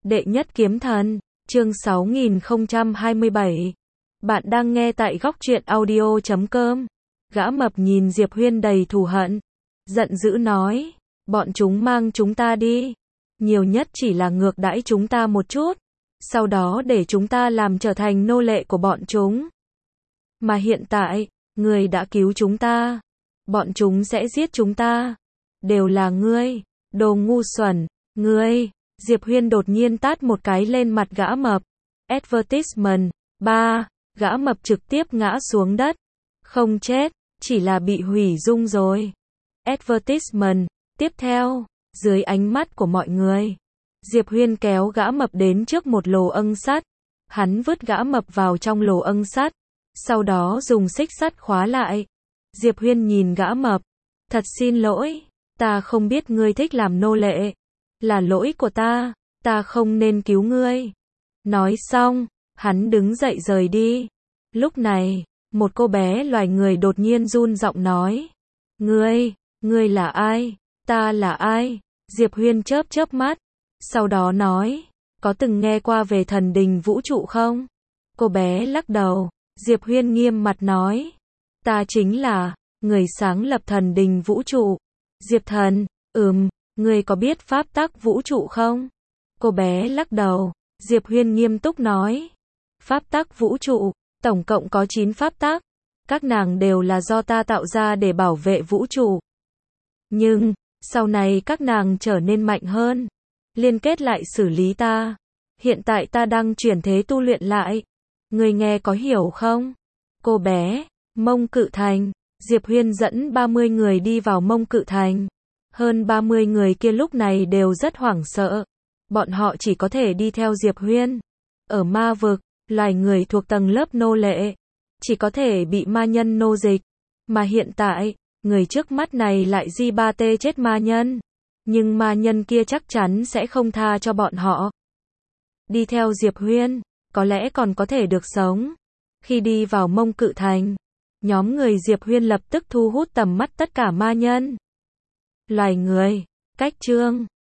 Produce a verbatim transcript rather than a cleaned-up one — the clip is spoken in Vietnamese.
Đệ nhất kiếm thần, chương sáu nghìn không trăm hai mươi bảy. Bạn đang nghe tại góc truyện audio chấm com. Gã mập nhìn Diệp Huyên đầy thù hận, giận dữ nói, bọn chúng mang chúng ta đi, nhiều nhất chỉ là ngược đãi chúng ta một chút, sau đó để chúng ta làm trở thành nô lệ của bọn chúng. Mà hiện tại, người đã cứu chúng ta, bọn chúng sẽ giết chúng ta. Đều là ngươi, đồ ngu xuẩn, ngươi. Diệp Huyên đột nhiên tát một cái lên mặt gã mập. Advertisement, ba, gã mập trực tiếp ngã xuống đất. Không chết, chỉ là bị hủy dung rồi. Advertisement, tiếp theo, dưới ánh mắt của mọi người, Diệp Huyên kéo gã mập đến trước một lồ âng sắt. Hắn vứt gã mập vào trong lồ âng sắt, sau đó dùng xích sắt khóa lại. Diệp Huyên nhìn gã mập, thật xin lỗi, ta không biết ngươi thích làm nô lệ. Là lỗi của ta, ta không nên cứu ngươi. Nói xong, hắn đứng dậy rời đi. Lúc này, một cô bé loài người đột nhiên run giọng nói. Ngươi, ngươi là ai? Ta là ai? Diệp Huyên chớp chớp mắt. Sau đó nói, có từng nghe qua về thần đình vũ trụ không? Cô bé lắc đầu. Diệp Huyên nghiêm mặt nói, ta chính là người sáng lập thần đình vũ trụ. Diệp thần, ừm. Ngươi có biết pháp tắc vũ trụ không? Cô bé lắc đầu. Diệp Huyên nghiêm túc nói. Pháp tắc vũ trụ, tổng cộng có chín pháp tắc. Các nàng đều là do ta tạo ra để bảo vệ vũ trụ. Nhưng, sau này các nàng trở nên mạnh hơn. Liên kết lại xử lý ta. Hiện tại ta đang chuyển thế tu luyện lại. Ngươi nghe có hiểu không? Cô bé, Mông Cự Thành. Diệp Huyên dẫn ba mươi người đi vào Mông Cự Thành. Hơn ba mươi người kia lúc này đều rất hoảng sợ. Bọn họ chỉ có thể đi theo Diệp Huyên. Ở ma vực, loài người thuộc tầng lớp nô lệ, chỉ có thể bị ma nhân nô dịch. Mà hiện tại, người trước mắt này lại di ba tê chết ma nhân. Nhưng ma nhân kia chắc chắn sẽ không tha cho bọn họ. Đi theo Diệp Huyên, có lẽ còn có thể được sống. Khi đi vào Mông Cự Thành, nhóm người Diệp Huyên lập tức thu hút tầm mắt tất cả ma nhân. Loài người, cách chương